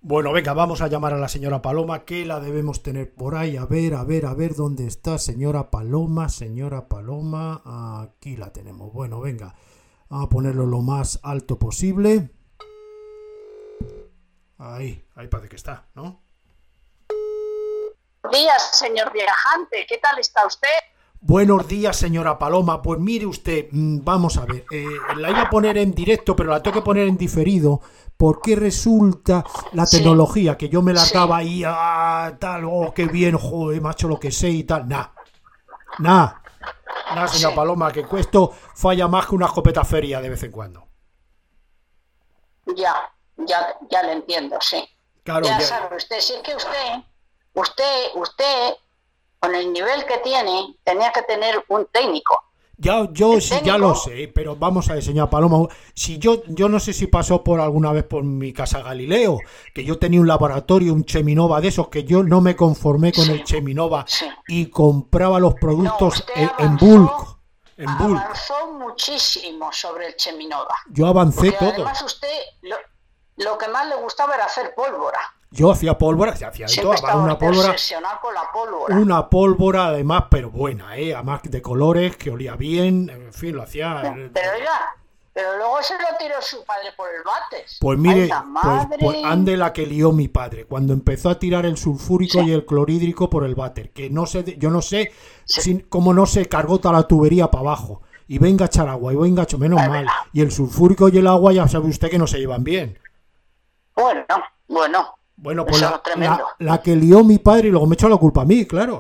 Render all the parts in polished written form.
Bueno, venga, vamos a llamar a la señora Paloma, que la debemos tener por ahí. A ver, ¿dónde está señora Paloma? Señora Paloma, aquí la tenemos. Bueno, venga, vamos a ponerlo lo más alto posible. Ahí parece que está, ¿no? Buenos días, señor viajante, ¿qué tal está usted? Buenos días, señora Paloma. Pues mire usted, vamos a ver, la iba a poner en directo, pero la tengo que poner en diferido, porque resulta la tecnología, que yo me largaba ahí, tal, qué bien, joder, macho, lo que sé y tal. Nada, señora Paloma, que esto falla más que una escopeta feria de vez en cuando. Ya le entiendo, sí. Claro, ya sabe usted, si es que usted, con el nivel que tiene, tenía que tener un técnico. Yo sí, ya lo sé, pero vamos a ver, señora Paloma, si yo no sé si pasó por alguna vez por mi casa Galileo, que yo tenía un laboratorio, un Cheminova de esos, que yo no me conformé con el Cheminova y compraba los productos en bulk. Avanzó muchísimo sobre el Cheminova. Yo avancé todo. Además usted, lo que más le gustaba era hacer pólvora. Yo hacía pólvora, se hacía de todo, una pólvora, obsesionado con la pólvora. Una pólvora además, pero buena, además de colores, que olía bien, en fin, lo hacía. Pero luego se lo tiró su padre por el váter. Pues mire, pues ande la que lió mi padre, cuando empezó a tirar el sulfúrico y el clorhídrico por el váter, que no sé, yo no sé cómo no se cargó toda la tubería para abajo, y venga a echar agua, y venga a echar, menos mal, y el sulfúrico y el agua ya sabe usted que no se llevan bien. Bueno, pues la que lió mi padre y luego me echó la culpa a mí, claro.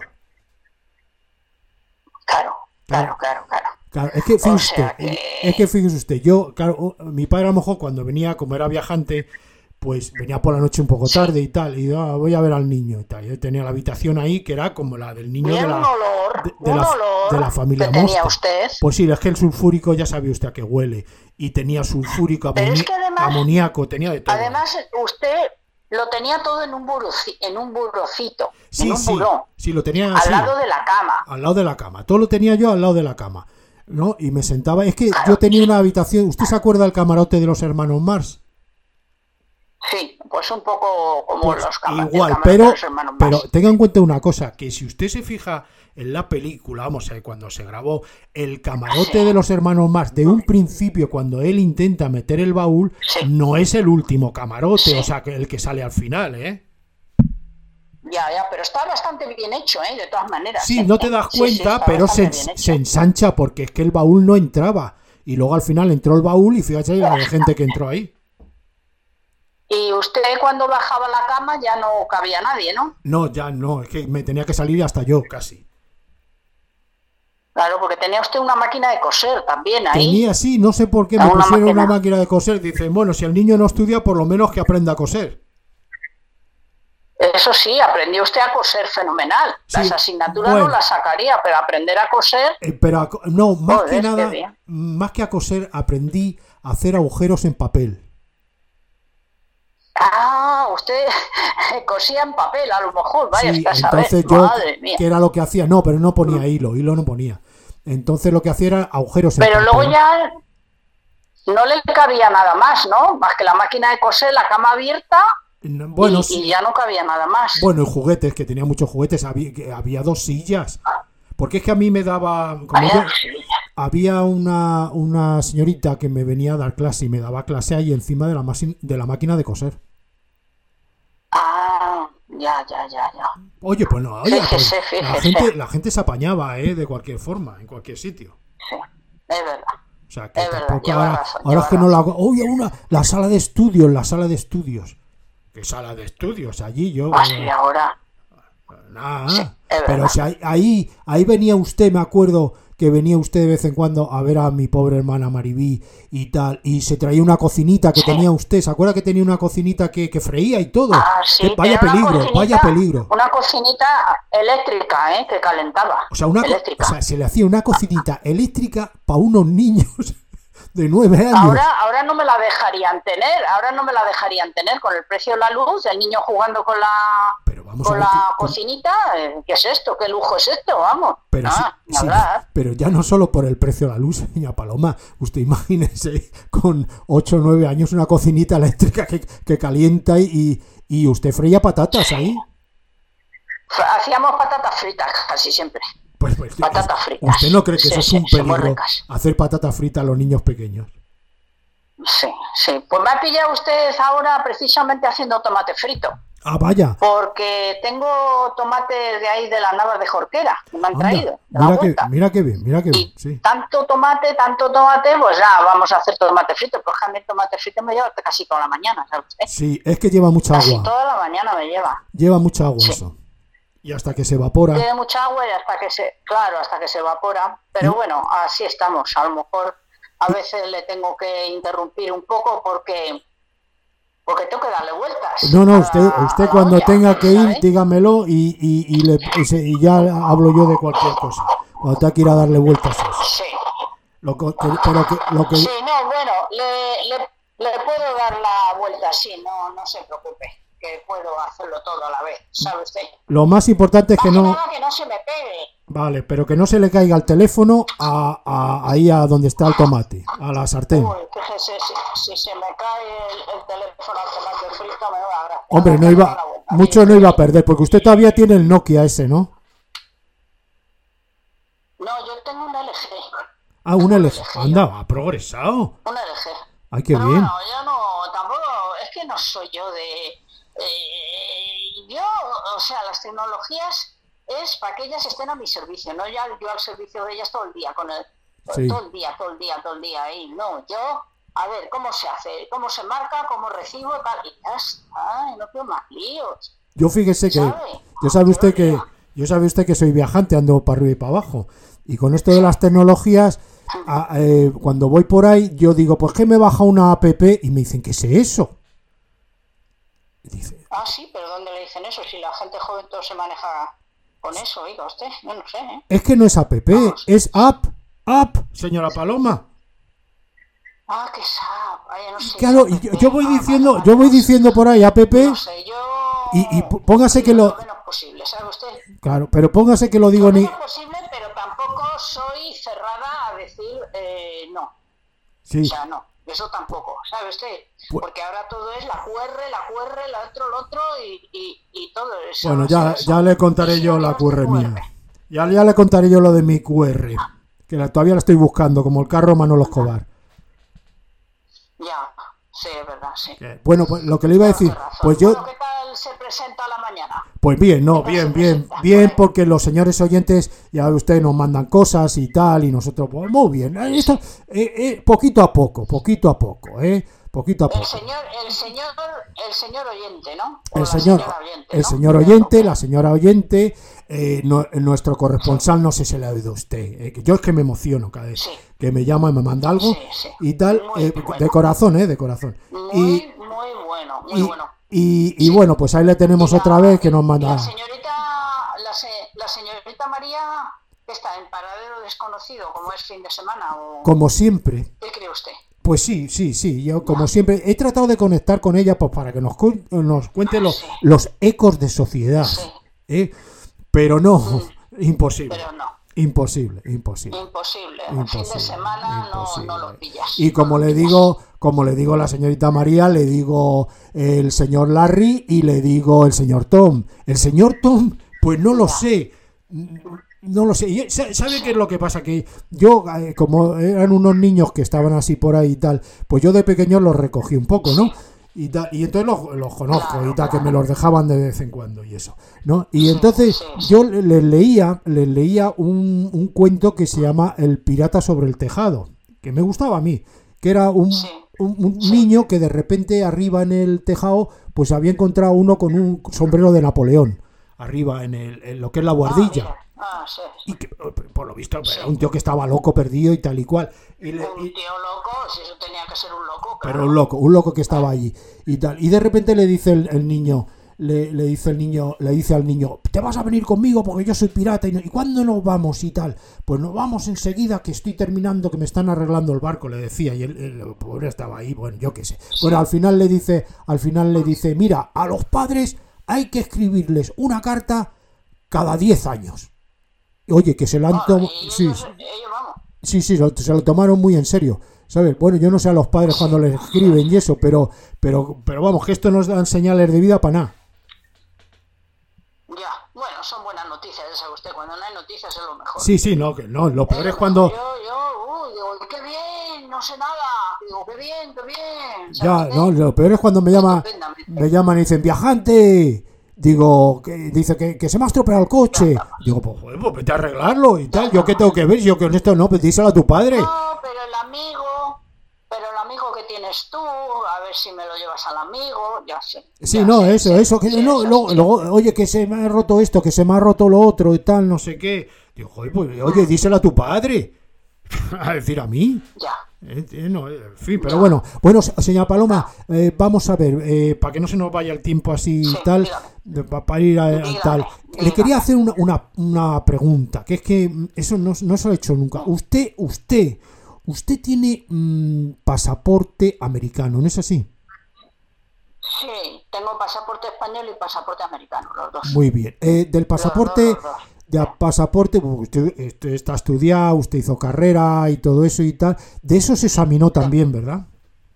Claro. Es que fíjese usted, mi padre a lo mejor cuando venía, como era viajante, pues venía por la noche un poco tarde y tal, y voy a ver al niño y tal. Yo tenía la habitación ahí que era como la del niño de la familia Mosta. Pues sí, es que el sulfúrico ya sabía usted a qué huele, y tenía sulfúrico, amoníaco, tenía de todo. Además, usted lo tenía todo en un burocito, sí, lo tenía al lado de la cama. Al lado de la cama, todo lo tenía yo al lado de la cama, ¿no? Y me sentaba, es que yo tenía una habitación, ¿usted se acuerda del camarote de los hermanos Mars? Sí, pues un poco como los camarotes. Igual, pero tenga en cuenta una cosa, que si usted se fija en la película, vamos a ver, cuando se grabó el camarote de los hermanos Mars, de un principio, cuando él intenta meter el baúl, no es el último camarote, o sea, que el que sale al final, Ya, pero está bastante bien hecho, de todas maneras. Sí, no te das cuenta, pero se ensancha, porque es que el baúl no entraba, y luego al final entró el baúl y fíjate la de gente que entró ahí. Y usted cuando bajaba la cama ya no cabía nadie, ¿no? No, ya no, es que me tenía que salir hasta yo casi. Claro, porque tenía usted una máquina de coser también ahí. Tenía, sí, no sé por qué me pusieron una máquina de coser. Dicen, bueno, si el niño no estudia, por lo menos que aprenda a coser. Eso sí, aprendió usted a coser fenomenal. Las asignaturas no las sacaría, pero aprender a coser... no, más que a coser, aprendí a hacer agujeros en papel. Usted cosía en papel, a lo mejor, vaya, sí, entonces yo, ¿qué era lo que hacía? No, pero no ponía hilo no ponía. Entonces lo que hacía era agujeros en papel. Pero luego ya no le cabía nada más, ¿no? Más que la máquina de coser, la cama abierta, y ya no cabía nada más. Bueno, y juguetes, que tenía muchos juguetes, había 2 sillas. Porque es que a mí me daba... Había una señorita que me venía a dar clase y me daba clase ahí encima de la máquina de coser. Ya. Oye, pues no, fíjese. La gente se apañaba, de cualquier forma, en cualquier sitio. Sí, es verdad. O sea, que tampoco ahora es que no la hago. Oye, la sala de estudios. ¿Qué sala de estudios? Allí yo... ahora... Nada, sí, pero si ahí venía usted, me acuerdo que venía usted de vez en cuando a ver a mi pobre hermana Maribí y tal, y se traía una cocinita que tenía usted, ¿se acuerda que tenía una cocinita que freía y todo? Vaya peligro. Una cocinita eléctrica, que calentaba. O sea, se le hacía una cocinita eléctrica para unos niños de 9 años. Ahora no me la dejarían tener con el precio de la luz, el niño jugando con la cocinita. ¿Qué es esto? ¿Qué lujo es esto? Vamos. Pero ya no solo por el precio de la luz, señora Paloma. Usted imagínese con 8 o 9 años una cocinita eléctrica que calienta y y usted freía patatas ahí. Hacíamos patatas fritas casi siempre. Pues patatas fritas. ¿Usted no cree que eso es un peligro, hacer patatas fritas a los niños pequeños? Sí. Pues me ha pillado usted ahora precisamente haciendo tomate frito. Ah, vaya. Porque tengo tomates de ahí de las Navas de Jorquera, que me han traído. Mira qué bien. Y sí. tanto tomate, pues ya vamos a hacer tomate frito. Pues a mí el tomate frito me lleva casi toda la mañana, ¿sabe usted? Sí, es que lleva mucha agua. Casi toda la mañana me lleva. Lleva mucha agua eso. Y hasta que se evapora. Tiene mucha agua y hasta que se evapora. Pero bueno, así estamos. A lo mejor a veces le tengo que interrumpir un poco porque tengo que darle vueltas. No, usted cuando tenga que ir, dígamelo y ya hablo yo de cualquier cosa. Cuando tenga que ir a darle vueltas a eso. Sí. Sí, no, bueno, le puedo dar la vuelta, sí, no se preocupe, que puedo hacerlo todo a la vez, ¿sabe usted? Lo más importante es que no se me pegue. Vale, pero que no se le caiga el teléfono ahí a donde está el tomate, a la sartén. Uy, fíjese, si se me cae el teléfono al tomate frito, me va a gracia. Hombre, mucho no iba a perder, porque usted todavía tiene el Nokia ese, ¿no? No, yo tengo un LG. Ah, un LG. Anda, ha progresado. Un LG. Ay, qué bien. Bueno, yo no, tampoco, es que no soy yo de... las tecnologías es para que ellas estén a mi servicio, no yo al servicio de ellas todo el día, todo el día ahí. No, yo, a ver, ¿cómo se hace? ¿Cómo se marca? ¿Cómo recibo? Tal, y ya está, no quiero más líos. Yo fíjese que, yo sabe usted que soy viajante, ando para arriba y para abajo. Y con esto de las tecnologías, cuando voy por ahí, yo digo, pues que me baja una app y me dicen, ¿qué es eso? Y dice, sí, pero ¿dónde le dicen eso? Si la gente joven todo se maneja con eso, oiga usted, yo no sé, ¿eh? Es que no es app, es app, señora Paloma. Que es app, no sé. Claro, y yo voy diciendo por ahí app. No sé, y póngase que lo menos posible, ¿sabe usted? Claro, pero póngase que lo digo lo menos posible, pero tampoco soy cerrada a decir no. Sí. O sea, no, eso tampoco, ¿sabe usted? Porque ahora todo es la QR, lo otro y todo eso. Bueno, ya le contaré yo la QR mía. Ya le contaré yo lo de mi QR, que todavía la estoy buscando, como el carro Manolo Escobar. Ya, sí, es verdad, sí. Bueno, pues lo que le iba a decir, pues yo... ¿Qué tal se presenta a la mañana? Pues bien, porque los señores oyentes, ya usted nos mandan cosas y tal, y nosotros, pues muy bien. Esto, poquito a poco, Poquito a poco. El señor oyente, ¿no? El señor oyente, la señora oyente, nuestro corresponsal, no sé si le ha oído usted. Yo es que me emociono cada vez que me llama y me manda algo y tal, bueno. de corazón. Muy bueno. Y bueno, pues ahí le tenemos otra vez que nos manda. La señorita María está en paradero desconocido, como es fin de semana. Como siempre. ¿Qué cree usted? Pues sí, yo como siempre he tratado de conectar con ella pues para que nos cuente los ecos de sociedad, pero no, imposible. Pero no. Imposible. El fin de semana no lo pillas. Y como le digo a la señorita María, le digo el señor Larry y le digo el señor Tom. El señor Tom, pues no lo sé. No lo sé. ¿Sabe qué es lo que pasa? Que yo, como eran unos niños que estaban así por ahí y tal, pues yo de pequeño los recogí un poco, ¿no? Y entonces los conozco, claro, y tal, que me los dejaban de vez en cuando y eso, ¿no? Y entonces yo les leía un cuento que se llama El pirata sobre el tejado, que me gustaba a mí, que era un niño que de repente arriba en el tejado pues había encontrado uno con un sombrero de Napoleón, arriba en lo que es la buhardilla. Y que por lo visto era un tío que estaba loco, perdido y tal y cual. Un tío loco, si eso tenía que ser un loco. Claro. Pero un loco que estaba allí y tal. Y de repente le dice el niño, le dice al niño, te vas a venir conmigo porque yo soy pirata. ¿Y cuándo nos vamos y tal? Pues nos vamos enseguida, que estoy terminando, que me están arreglando el barco, le decía. Y el pobre estaba ahí, bueno, yo qué sé. Bueno, al final le dice, mira, a los padres hay que escribirles una carta cada 10 años. Oye, que se lo han tomado. Sí, se lo tomaron muy en serio. ¿sabes? Bueno, yo no sé a los padres cuando les escriben y eso, pero vamos, que esto nos dan señales de vida para nada. Ya, bueno, son buenas noticias, ya sabe usted, cuando no hay noticias es lo mejor. Sí, no, que no, lo peor es cuando... Digo, qué bien, no sé nada, digo, qué bien. Ya, no, lo peor es cuando me llaman y dicen, viajante, digo, dice que se me ha estropeado el coche. Digo, pues vete a arreglarlo y tal, ¿yo qué tengo que ver? Yo con esto no, pues díselo a tu padre. No, pero el amigo que tienes tú, a ver si me lo llevas al amigo, ya sé. Sí, ya no, sé, eso, que no, luego, oye, que se me ha roto esto, que se me ha roto lo otro y tal, no sé qué. Digo, joder, pues, oye, díselo a tu padre. A decir a mí. Ya. No, en fin, pero bueno, señora Paloma, vamos a ver, para que no se nos vaya el tiempo así y tal, para ir a tal. Le quería hacer una pregunta, que es que eso no se lo he hecho nunca. Usted tiene pasaporte americano, ¿no es así? Sí, tengo pasaporte español y pasaporte americano, los dos. Muy bien. Del pasaporte... Los dos. De pasaporte, usted está estudiado, usted hizo carrera y todo eso y tal. De eso se examinó también, ¿verdad?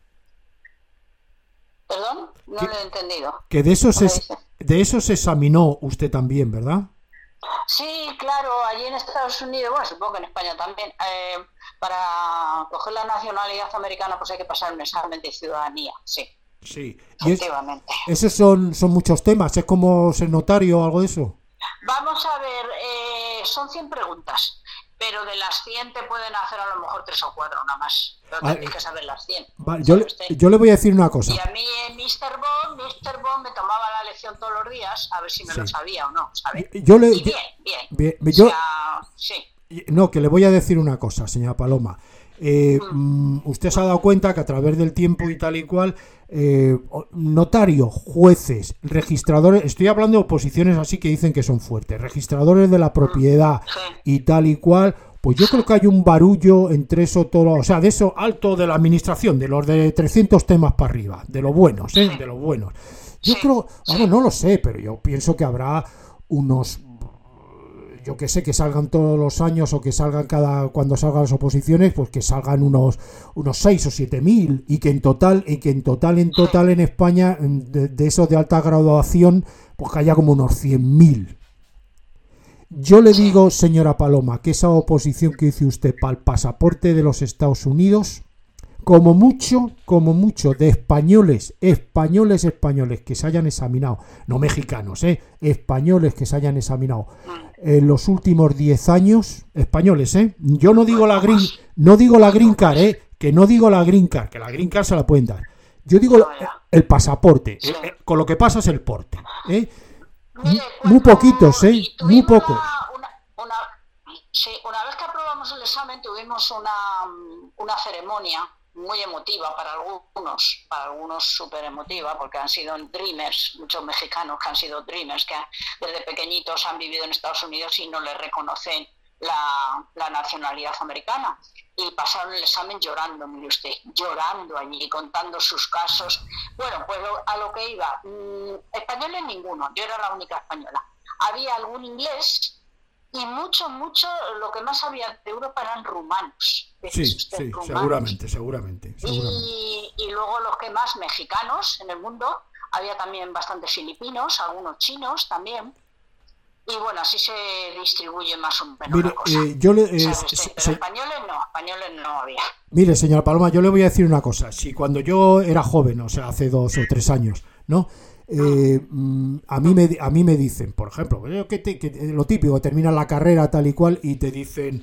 ¿Perdón? No lo he entendido. Que de eso se examinó usted también, ¿verdad? Sí, claro, allí en Estados Unidos, bueno, supongo que en España también, para coger la nacionalidad americana pues hay que pasar un examen de ciudadanía, sí. Sí, efectivamente. Esos son muchos temas, ¿es como ser notario o algo de eso? Vamos a ver, son 100 preguntas, pero de las 100 te pueden hacer a lo mejor 3 o 4 nada más. Pero tienes que saber las 100. Vale, yo le voy a decir una cosa. Y a mí Mr. Bond me tomaba la lección todos los días a ver si me lo sabía o no, ¿sabes? Bien. Sí. No, que le voy a decir una cosa, señora Paloma. Usted se ha dado cuenta que a través del tiempo y tal y cual, notario, jueces, registradores, estoy hablando de oposiciones así que dicen que son fuertes, registradores de la propiedad y tal y cual, pues yo creo que hay un barullo entre eso todo, o sea, de eso alto de la administración, de los de 300 temas para arriba, de los buenos, de los buenos. Yo creo, no lo sé, pero yo pienso que habrá unos... Yo que sé, que salgan todos los años o que salgan cuando salgan las oposiciones, pues que salgan unos 6 o 7.000 y que en total en España de esos de alta graduación pues que haya como unos 100.000. Yo le digo, señora Paloma, que esa oposición que dice usted para el pasaporte de los Estados Unidos, como mucho de españoles que se hayan examinado, no mexicanos, españoles que se hayan examinado en los últimos 10 años, españoles, yo no digo la green card, que no digo la green card, que la green card se la pueden dar. Yo digo el pasaporte, con lo que pasa es el porte, muy poquitos, muy pocos. Una vez que aprobamos el examen tuvimos una ceremonia muy emotiva para algunos súper emotiva, porque han sido dreamers, muchos mexicanos que han sido dreamers, que desde pequeñitos han vivido en Estados Unidos y no les reconocen la nacionalidad americana. Y pasaron el examen llorando, mire usted, llorando allí, contando sus casos. Bueno, pues a lo que iba, españoles ninguno, yo era la única española. Había algún inglés y mucho, lo que más había de Europa eran rumanos. Sí, rumanos. Seguramente. Y luego los que más mexicanos en el mundo, había también bastantes filipinos, algunos chinos también. Y bueno, así se distribuye más o menos. Mire, la cosa. Pero españoles no había. Mire, señora Paloma, yo le voy a decir una cosa. Si cuando yo era joven, o sea, hace 2 o 3 años, ¿no? A mí me dicen, por ejemplo, que lo típico, terminas la carrera tal y cual y te dicen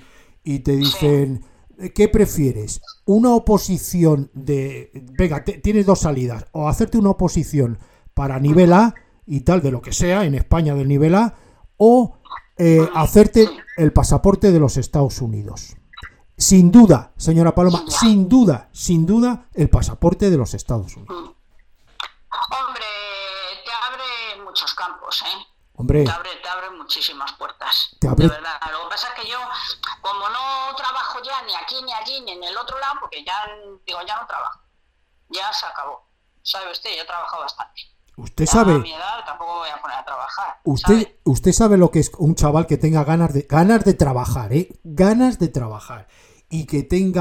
¿qué prefieres? Una oposición venga, tienes 2 salidas, o hacerte una oposición para nivel A y tal, de lo que sea, en España del nivel A, o hacerte el pasaporte de los Estados Unidos. Sin duda, señora Paloma, sin duda, el pasaporte de los Estados Unidos. Hombre, te abre muchos campos, Hombre, te abre muchísimas puertas. De verdad. Lo que pasa es que yo, como no trabajo ya ni aquí, ni allí, ni en el otro lado, porque ya no trabajo. Ya se acabó. ¿Sabe usted? Yo he trabajado bastante. Usted sabe. A mi edad tampoco voy a poner a trabajar. Usted sabe lo que es un chaval que tenga ganas de trabajar, ganas de trabajar, y que tenga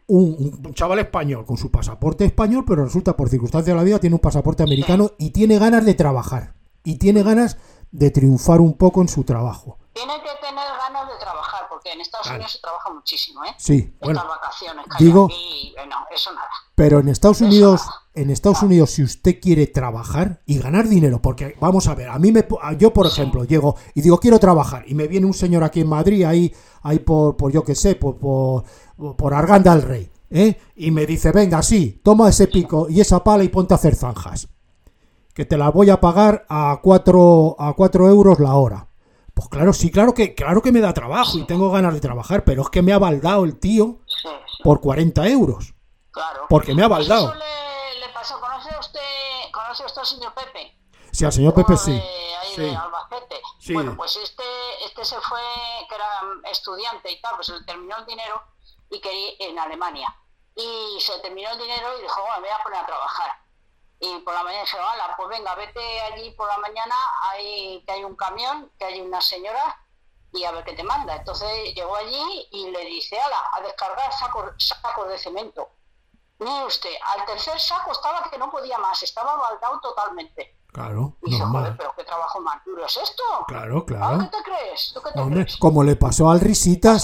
un chaval español con su pasaporte español, pero resulta por circunstancias de la vida tiene un pasaporte americano y tiene ganas de trabajar y tiene ganas de triunfar un poco en su trabajo. Tiene que tener ganas de trabajar, porque en Estados Unidos se trabaja muchísimo, ¿eh? Sí, bueno, estas vacaciones que digo, hay aquí, no, eso nada. Pero en Estados Unidos, si usted quiere trabajar y ganar dinero, porque vamos a ver, yo por ejemplo llego y digo quiero trabajar y me viene un señor aquí en Madrid, ahí por yo qué sé, por Arganda del Rey, y me dice venga sí, toma ese pico y esa pala y ponte a hacer zanjas, que te las voy a pagar a 4 euros la hora. Pues claro, sí, claro que me da trabajo y tengo ganas de trabajar, pero es que me ha baldado el tío por 40 euros. Claro. Porque me ha baldado. Eso le pasó. ¿Conoce usted al señor Pepe? Sí, al señor Pepe sí. Ahí sí. de Albacete. Sí. Bueno, pues este se fue, que era estudiante y tal, pues le terminó el dinero y quería en Alemania. Y se terminó el dinero y dijo, bueno, me voy a poner a trabajar. Y por la mañana dije, hala, pues venga, vete allí por la mañana, que hay un camión, que hay una señora, y a ver qué te manda. Entonces llegó allí y le dice, hala, a descargar sacos de cemento. Mire usted, al tercer saco estaba que no podía más, estaba baldado totalmente. Claro, y dice, normal. joder, pero qué trabajo más duro es esto. Claro. ¿Qué te crees? ¿Tú qué te Hombre, crees? como le pasó al Risitas,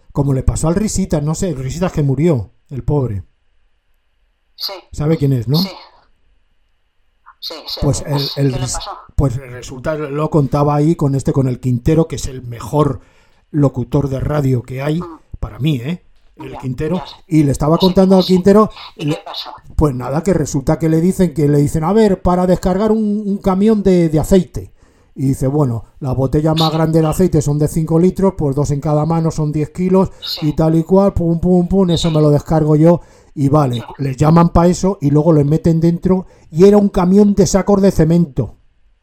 no sé, Risitas que murió, el pobre. Sí. ¿Sabe quién es, no? Sí. Sí, pues ¿qué le pasó? Pues resulta, lo contaba ahí con el Quintero, que es el mejor locutor de radio que hay, para mí, el Quintero, y le estaba contando al Quintero, ¿y qué pasó? Pues nada, que resulta que le dicen, a ver, para descargar un camión de aceite, y dice, bueno, la botella más grande de aceite son de 5 litros, pues 2 en cada mano son 10 kilos, y tal y cual, pum, eso me lo descargo yo. Y vale, les llaman para eso y luego les meten dentro y era un camión de sacos de cemento.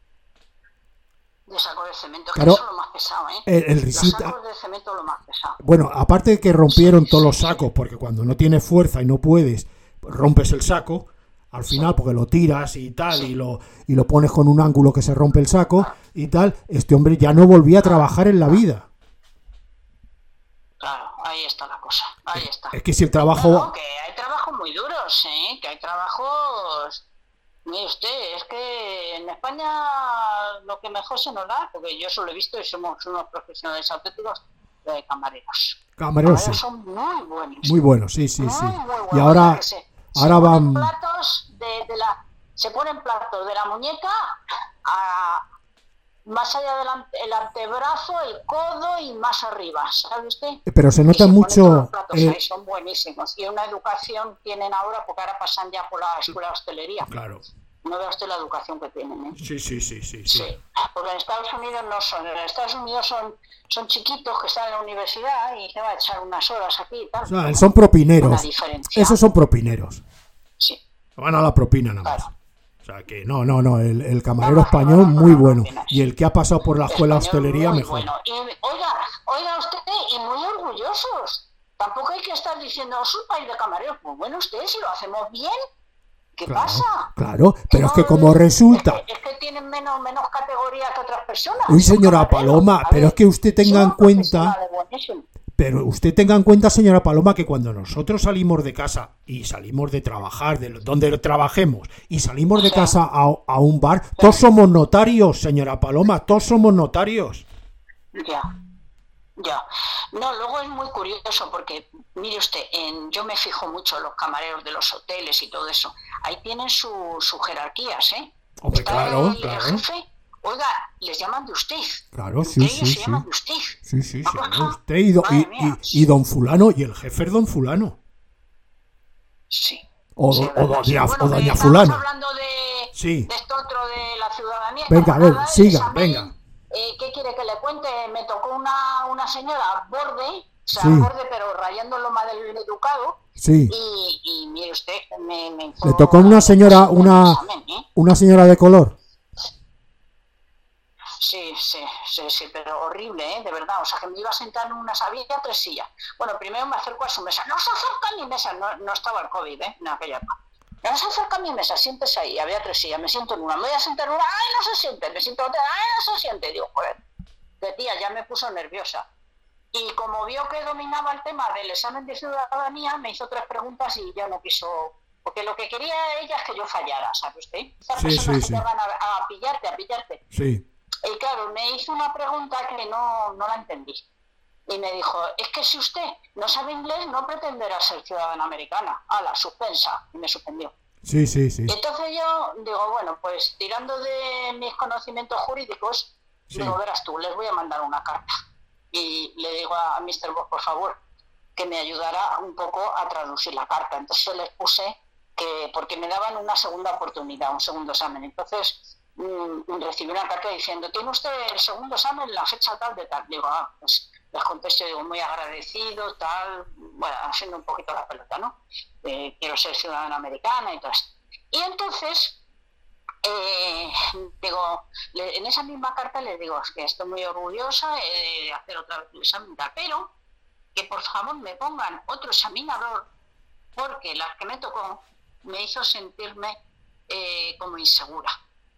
De sacos de cemento, claro, que eso es lo más pesado, el Risita, los sacos de cemento es lo más pesado. Bueno, aparte de que rompieron todos los sacos, porque cuando no tienes fuerza y no puedes, rompes el saco, al final, porque lo tiras y tal, y lo pones con un ángulo que se rompe el saco y tal, este hombre ya no volvía a trabajar en la vida. Claro, ahí está la cosa, ahí está. Es que si el trabajo... No, que hay trabajos muy duros, que hay trabajos... Mire usted, es que en España lo que mejor se nos da, porque yo eso lo he visto y somos unos profesionales auténticos de camareros. Camareros sí. Son muy buenos. Muy buenos, sí. Muy buenos. Y ahora van... Se ponen platos de la muñeca más allá del antebrazo, el codo y más arriba, ¿sabe usted? Pero se nota mucho... Ahí son buenísimos. Y una educación tienen ahora, porque ahora pasan ya por la escuela de hostelería. Claro. No vea usted la educación que tienen, Sí. Porque en Estados Unidos no son. En Estados Unidos son chiquitos que están en la universidad y se va a echar unas horas aquí y tal. O sea, son propineros. Una diferencia. Esos son propineros. Sí. Van a la propina nada más. Claro. O sea que no, el camarero español muy bueno. Y el que ha pasado por la escuela de hostelería mejor. Bueno. Y oiga usted, y muy orgullosos. Tampoco hay que estar diciendo, es un país de camareros. Pues bueno, ustedes si lo hacemos bien, ¿qué pasa? Claro, pero es que como resulta... Es que tienen menos categoría que otras personas. Uy, señora Paloma, pero es que usted tenga en cuenta... Pero usted tenga en cuenta, señora Paloma, que cuando nosotros salimos de casa y salimos de trabajar, de donde trabajemos, y salimos de casa a un bar, todos somos notarios, señora Paloma, todos somos notarios. Ya. No, luego es muy curioso porque, mire usted, yo me fijo mucho en los camareros de los hoteles y todo eso. Ahí tienen sus jerarquías, Hombre, claro. El jefe, oiga, les llaman de usted. Claro, sí. Se llaman de usted. Sí, usted y don fulano, y el jefe es don fulano. Sí. O doña fulano. Estamos hablando de esto otro de la ciudadanía. Venga, a ver, siga, venga. ¿Qué quiere que le cuente? Me tocó una señora borde, borde, pero rayando lo más del educado. Sí. Y mire usted, me le tocó una señora, una señora de color. Sí, pero horrible, de verdad. O sea, que me iba a sentar en una había 3 sillas. Bueno, primero me acerco a su mesa. No se acerca a mi mesa, no estaba el COVID, en aquella época. No se acerca a mi mesa, siéntese ahí. Había 3 sillas, me siento en una, me voy a sentar en una, ¡ay, no se siente! Me siento en otra, ¡ay, no se siente! Digo, joder, de tía, ya me puso nerviosa. Y como vio que dominaba el tema del examen de ciudadanía, me hizo 3 preguntas y ya no quiso, porque lo que quería ella es que yo fallara, ¿sabe usted? Esas personas que te van a pillarte. Sí. Y claro, me hizo una pregunta que no la entendí. Y me dijo, es que si usted no sabe inglés, no pretenderá ser ciudadana americana. ¡Hala, suspensa! Y me suspendió. Sí. Y entonces yo digo, bueno, pues tirando de mis conocimientos jurídicos, digo, verás tú, les voy a mandar una carta. Y le digo a Mr. Boss, por favor, que me ayudara un poco a traducir la carta. Entonces les puse que, porque me daban una segunda oportunidad, un segundo examen. Entonces recibí una carta diciendo, ¿tiene usted el segundo examen en la fecha tal de tal? Digo, pues les contesto, digo, muy agradecido, tal, bueno, haciendo un poquito la pelota, ¿no? Quiero ser ciudadana americana y todo esto. Y entonces, digo, en esa misma carta les digo, es que estoy muy orgullosa de hacer otra vez el examen, pero que por favor me pongan otro examinador, porque la que me tocó me hizo sentirme como insegura.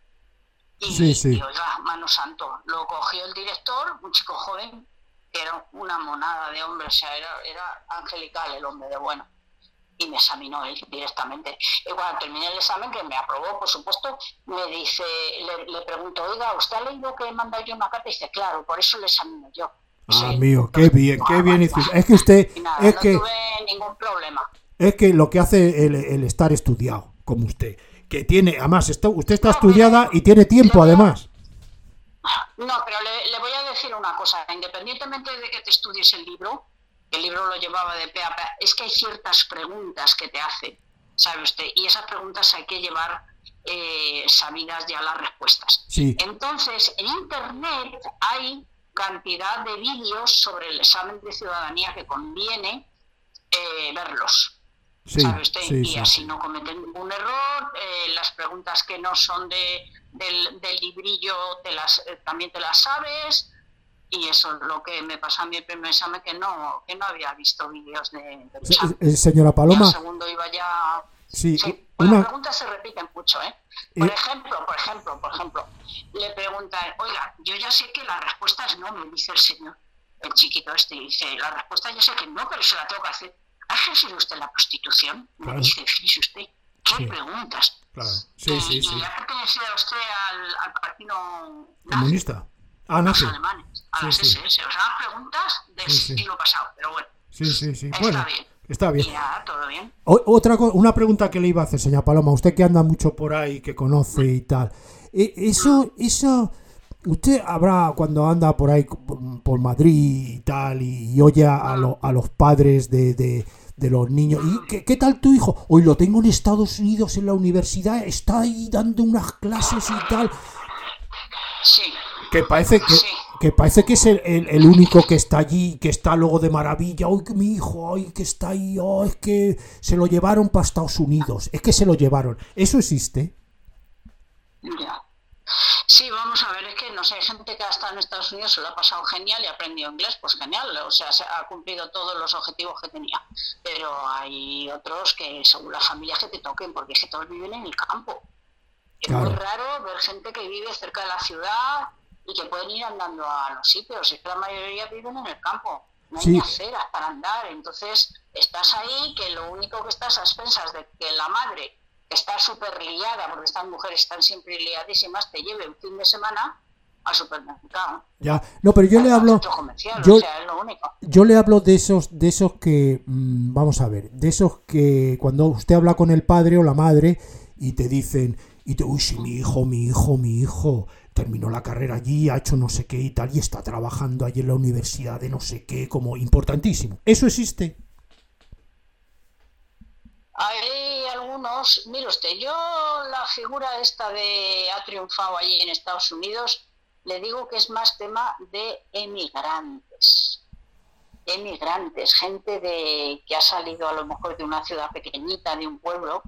Y oiga, mano santo, lo cogió el director, un chico joven, que era una monada de hombre, o sea, era angelical el hombre de bueno, y me examinó él directamente. Y cuando terminé el examen, que me aprobó, por supuesto, me dice, le pregunto, oiga, ¿usted ha leído que he mandado yo una carta? Y dice, claro, por eso le examino yo. Mío, qué bien. Es que usted... Nada, no tuve ningún problema. Es que lo que hace el estar estudiado, como usted, que tiene, además, usted está estudiada y tiene tiempo, además. No, pero le voy a decir una cosa, independientemente de que te estudies el libro lo llevaba de pe a pa, es que hay ciertas preguntas que te hacen, ¿sabe usted? Y esas preguntas hay que llevar sabidas ya las respuestas. Sí. Entonces, en Internet hay cantidad de vídeos sobre el examen de ciudadanía que conviene verlos. ¿Sabe usted? Y así no cometen ningún error. Las preguntas que no son del librillo también te las sabes. Y eso es lo que me pasó a mi primer examen, que no había visto vídeos del examen. Señora Paloma. Y al segundo iba ya... Sí. Las preguntas se repiten mucho, ¿eh? Por ejemplo, le preguntan, oiga, yo ya sé que la respuesta es no, me dice el señor, el chiquito este, dice, la respuesta ya sé que no, pero se la tengo que hacer. ¿Ha ejercido usted la prostitución? Claro. Me dice, fíjese usted, ¿qué preguntas? Claro, ¿Y ha pertenecido usted al partido comunista? Los alemanes, a las SS. O sea, preguntas del siglo pasado, pero bueno. Está bien. Y nada, todo bien. Una pregunta que le iba a hacer, señora Paloma, usted que anda mucho por ahí, que conoce y tal. Eso, usted habrá, cuando anda por ahí por Madrid y tal, y oye a los padres de los niños, ¿y qué tal tu hijo? Hoy lo tengo en Estados Unidos en la universidad, está ahí dando unas clases y tal. Sí. Que parece que es el único que está allí, que está luego de maravilla. ¡Ay, que mi hijo! ¡Ay, que está ahí! ¡Oh, es que se lo llevaron para Estados Unidos! Es que se lo llevaron. ¿Eso existe? Ya. Sí, vamos a ver, es que no sé, hay gente que ha estado en Estados Unidos, se lo ha pasado genial y ha aprendido inglés, pues genial, o sea, se ha cumplido todos los objetivos que tenía. Pero hay otros que, según las familias que te toquen, porque es que todos viven en el campo. Claro. Es muy raro ver gente que vive cerca de la ciudad y que pueden ir andando a los sitios. Es que la mayoría viven en el campo, no hay ni aceras para andar. Entonces estás ahí, que lo único que estás a expensas de que la madre está súper liada, porque estas mujeres están siempre liadísimas, te lleve un fin de semana al supermercado. Ya, no, pero yo le hablo... Yo le hablo de esos que... vamos a ver, de esos que cuando usted habla con el padre o la madre y te dicen... uy, sí, mi hijo terminó la carrera allí, ha hecho no sé qué y tal, y está trabajando allí en la universidad de no sé qué, como importantísimo. ¿Eso existe? Hay algunos, mire usted, yo la figura esta ha triunfado allí en Estados Unidos, le digo que es más tema de emigrantes, gente que ha salido a lo mejor de una ciudad pequeñita, de un pueblo,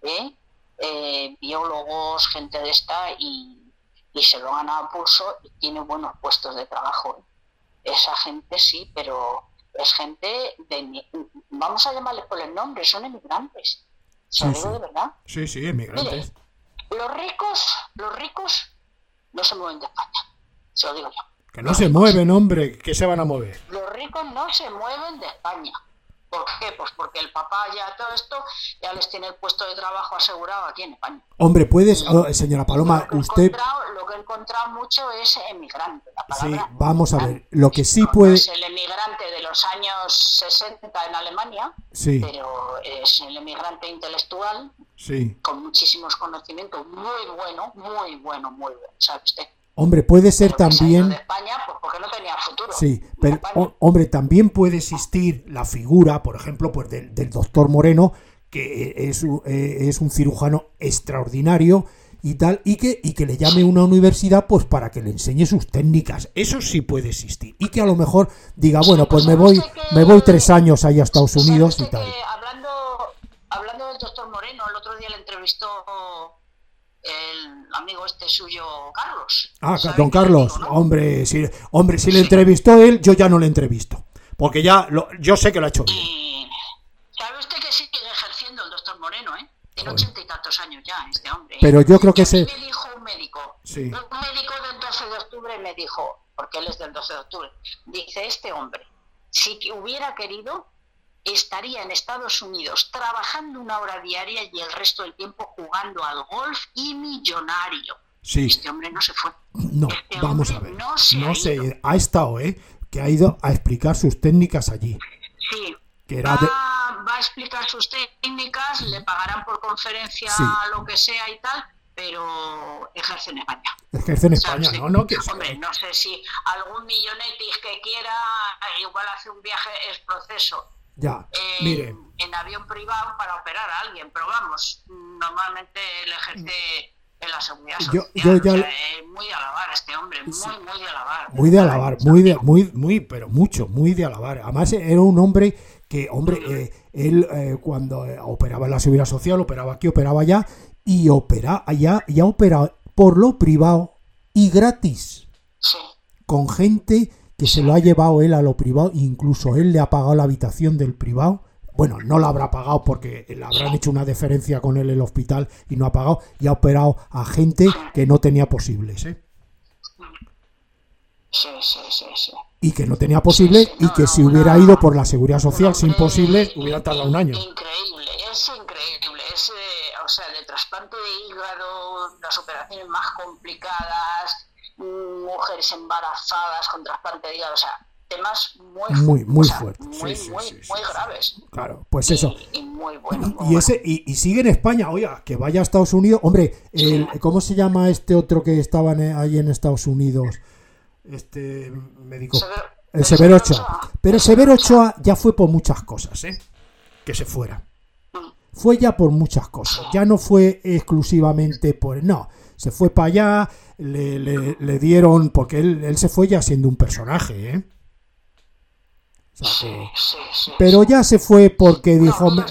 biólogos, gente de esta, y se lo han ganado a pulso y tiene buenos puestos de trabajo. Esa gente sí, pero es gente vamos a llamarles por el nombre, son emigrantes. ¿Se lo digo de verdad? Sí, emigrantes. Mire, los ricos no se mueven de España, se lo digo yo. Que no se mueven, hombre, ¿qué se van a mover? Los médicos no se mueven de España. ¿Por qué? Pues porque el papá ya todo esto ya les tiene el puesto de trabajo asegurado aquí en España. Hombre, puedes, señora Paloma, usted... Lo que he encontrado mucho es emigrante, la palabra. Sí, vamos a ver, lo que sí puede... Es el emigrante de los años 60 en Alemania, sí, pero es el emigrante intelectual, sí, con muchísimos conocimientos, muy bueno, ¿sabe usted? Hombre, puede ser Pero también... de España, pues porque no tenía futuro. Sí, pero hombre, también puede existir la figura, por ejemplo, pues del doctor Moreno, que es un cirujano extraordinario y tal, y que le llame a una universidad pues para que le enseñe sus técnicas. Eso sí puede existir. Y que a lo mejor diga, bueno, pues me voy 3 años ahí a Estados Unidos y tal. Hablando del doctor Moreno, el otro día le entrevistó el amigo suyo, Carlos. Don Carlos, ¿no? Hombre, si le entrevistó él, yo ya no le entrevisto, porque yo sé que lo ha hecho bien. Y sabe usted que sigue ejerciendo el doctor Moreno, tiene 80 y tantos años ya este hombre. Pero yo creo que me dijo un médico, sí, un médico del 12 de octubre me dijo, porque él es del 12 de octubre, dice, este hombre, si hubiera querido, estaría en Estados Unidos trabajando 1 hora diaria y el resto del tiempo jugando al golf y millonario. Sí. Este hombre no se fue. No, vamos a ver. Ha estado, que ha ido a explicar sus técnicas allí. Sí. Que era va a explicar sus técnicas, le pagarán por conferencia, sí, lo que sea y tal, pero ejerce en España. Ejerce en España, ¿sabes? ¿no? Hombre, no sé si algún millonetis que quiera, igual hace un viaje, es proceso. Ya, mire. En avión privado para operar a alguien, pero vamos, normalmente él ejerce en la seguridad social. Muy de alabar este hombre, muy de alabar. Muy de alabar, muy, pero mucho, muy de alabar. Además era un hombre que, él cuando operaba en la seguridad social, operaba aquí, operaba allá, y ha operado por lo privado y gratis. Sí. Con gente que se lo ha llevado él a lo privado, incluso él le ha pagado la habitación del privado. Bueno, no la habrá pagado porque le habrán hecho una deferencia con él en el hospital y no ha pagado, y ha operado a gente que no tenía posibles, Sí. Y que no tenía posibles, y que si hubiera ido por la seguridad social sin posibles, hubiera tardado un año. Increíble, de trasplante de hígado, las operaciones más complicadas, mujeres embarazadas con trasplante de hígado, temas muy fuertes, muy graves. Claro, pues eso. Y muy bueno. Y sigue en España, oiga, que vaya a Estados Unidos. Hombre, ¿cómo se llama este otro que estaba ahí en Estados Unidos? Este médico. El Severo Ochoa. Pero Severo Ochoa ya fue por muchas cosas, que se fuera. Fue ya por muchas cosas. Ya no fue exclusivamente por... No, se fue para allá, le dieron... Porque él se fue ya siendo un personaje, Sí. Pero ya se fue porque dijo... uno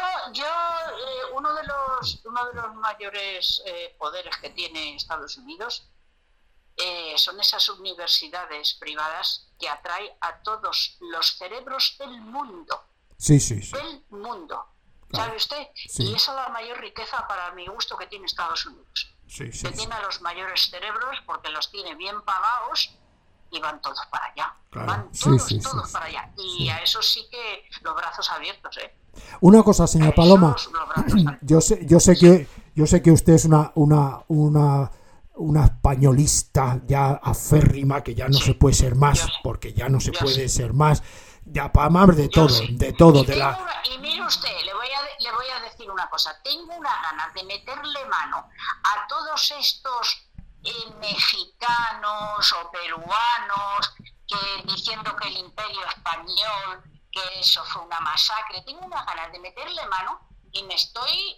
de los mayores poderes que tiene Estados Unidos son esas universidades privadas que atraen a todos los cerebros del mundo. Sí. Del mundo. ¿Sabe usted? Sí. Y esa es la mayor riqueza para mi gusto que tiene Estados Unidos. Que tiene a los mayores cerebros porque los tiene bien pagados y van todos para allá. Claro. Van todos para allá. Y a eso sí que los brazos abiertos, Una cosa, señora Paloma, yo sé que usted es una españolista ya aférrima, que ya no se puede ser más, porque ya no se puede ser más, ya para más de todo, Y mire usted, le voy a decir una cosa, tengo una ganas de meterle mano a todos estos mexicanos o peruanos que diciendo que el Imperio Español, que eso fue una masacre. Tengo unas ganas de meterle mano y me estoy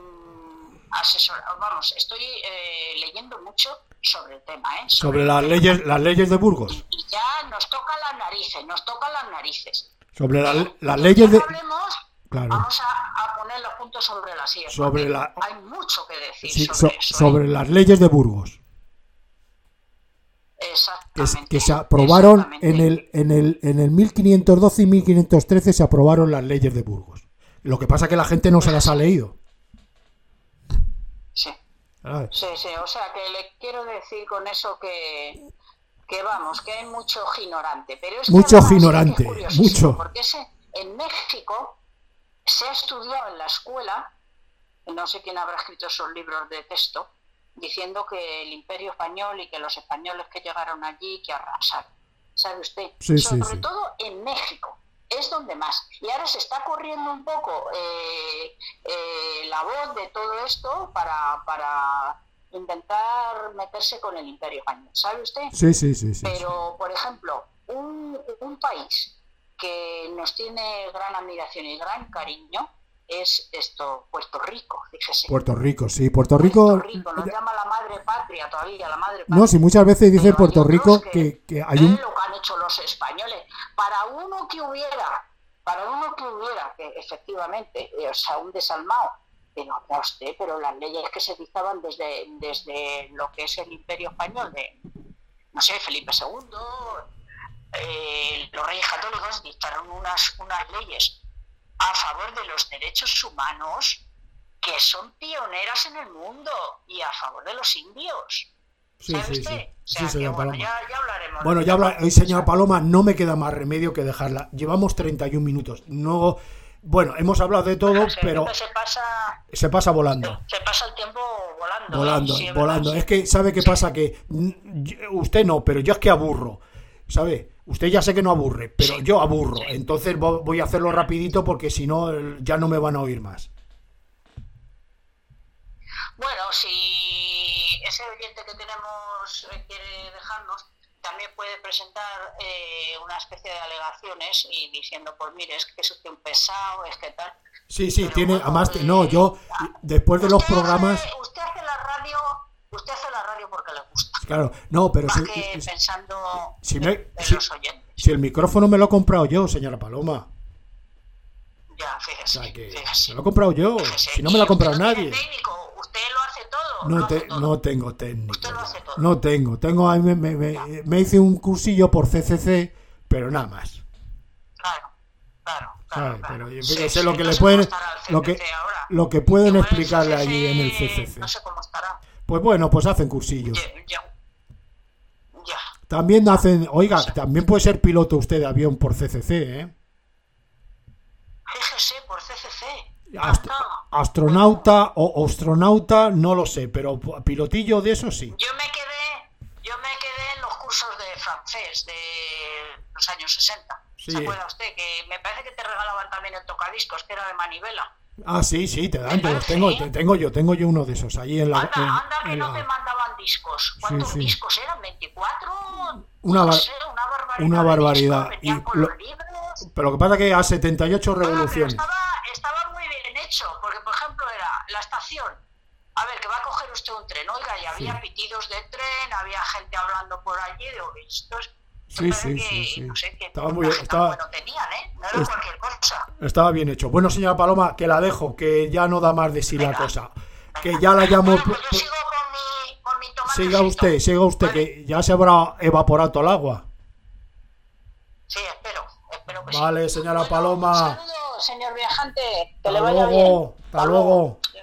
estoy leyendo mucho sobre el tema, sobre las leyes de Burgos. Y ya nos tocan las narices. Sobre las leyes de... Claro. Vamos a poner los puntos sobre las sillas. Hay mucho que decir sobre eso. Sobre las leyes de Burgos. Exactamente. Que se aprobaron en el 1512 y 1513 se aprobaron las leyes de Burgos. Lo que pasa es que la gente no se las ha leído. Sí. O sea que le quiero decir con eso que que vamos, que hay mucho ignorante. Pero es mucho que ignorante, es mucho. porque en México se ha estudiado en la escuela, no sé quién habrá escrito esos libros de texto, diciendo que el Imperio Español y que los españoles que llegaron allí, que arrasaron. ¿Sabe usted? Sí, Sobre todo en México. Es donde más. Y ahora se está corriendo un poco la voz de todo esto para intentar meterse con el Imperio Español. ¿Sabe usted? Sí. Pero, por ejemplo, un país que nos tiene gran admiración y gran cariño es Puerto Rico, fíjese. Puerto Rico, sí. Puerto Rico nos llama la madre patria todavía, la madre patria. No, sí, muchas veces dice Puerto Rico que hay un... lo que han hecho los españoles. Para uno que hubiera, que efectivamente, o sea, un desalmado, pero las leyes que se dictaban desde lo que es el Imperio Español, de, no sé, Felipe II, los reyes católicos dictaron unas leyes a favor de los derechos humanos que son pioneras en el mundo y a favor de los indios. ¿Sabe usted? Sí, señora Paloma. Ya hablaremos. Bueno, señora Paloma, no me queda más remedio que dejarla. Llevamos 31 minutos. No, bueno, hemos hablado de todo, pero se pasa volando. Se pasa el tiempo volando. Volando. Es que, ¿sabe qué pasa? Que usted no, pero yo es que aburro. ¿Sabe? Usted ya sé que no aburre, pero yo aburro. Entonces voy a hacerlo rapidito porque si no, ya no me van a oír más. Bueno, si ese oyente que tenemos quiere dejarnos, también puede presentar una especie de alegaciones y diciendo, pues mire, es que es usted un pesado, es que tal. Sí, tiene, bueno, además, yo, después de los programas... Usted hace la radio porque le gusta. Claro, no, pero... pensando en los oyentes. Si el micrófono me lo he comprado yo, señora Paloma. Ya, fíjese. O sea, que fíjese. me lo he comprado yo, si no me lo ha comprado nadie. Usted lo hace todo. No tengo técnico. Usted lo hace todo. No tengo me hice un cursillo por CCC, pero nada más. Claro. Pero yo sé lo que le pueden, lo que pueden explicarle allí en el CCC. No sé cómo estará. Pues bueno, pues hacen cursillos. Ya. También hacen, oiga, también puede ser piloto usted de avión por CCC, ¿eh? Fíjese, por CCC. Astronauta o astronauta, no lo sé, pero pilotillo de eso sí. Yo me quedé en los cursos de francés de los años 60. Sí. ¿Se acuerda usted? Que me parece que te regalaban también el tocadiscos, que era de manivela. Ah, sí, te dan, tengo yo uno de esos ahí en la... Anda que no me mandaban discos. ¿Cuántos discos eran? ¿24? Una barbaridad. Pero lo que pasa es que a 78 revoluciones. Estaba muy bien hecho, porque por ejemplo era la estación. A ver, que va a coger usted un tren, oiga, y había pitidos de tren, había gente hablando por allí, digo, estos... Sí. No sé qué estaba muy bien, bueno tenían, no era cualquier cosa. Estaba bien hecho. Bueno, señora Paloma, que la dejo, que ya no da más de sí la cosa. Que ya la llamo... Pues yo sigo con mi tomate. Siga usted, ¿vale? Que ya se habrá evaporado todo el agua. Sí, espero que vale, sí. Señora Paloma. Un saludo, señor viajante, que le vaya bien. Hasta luego.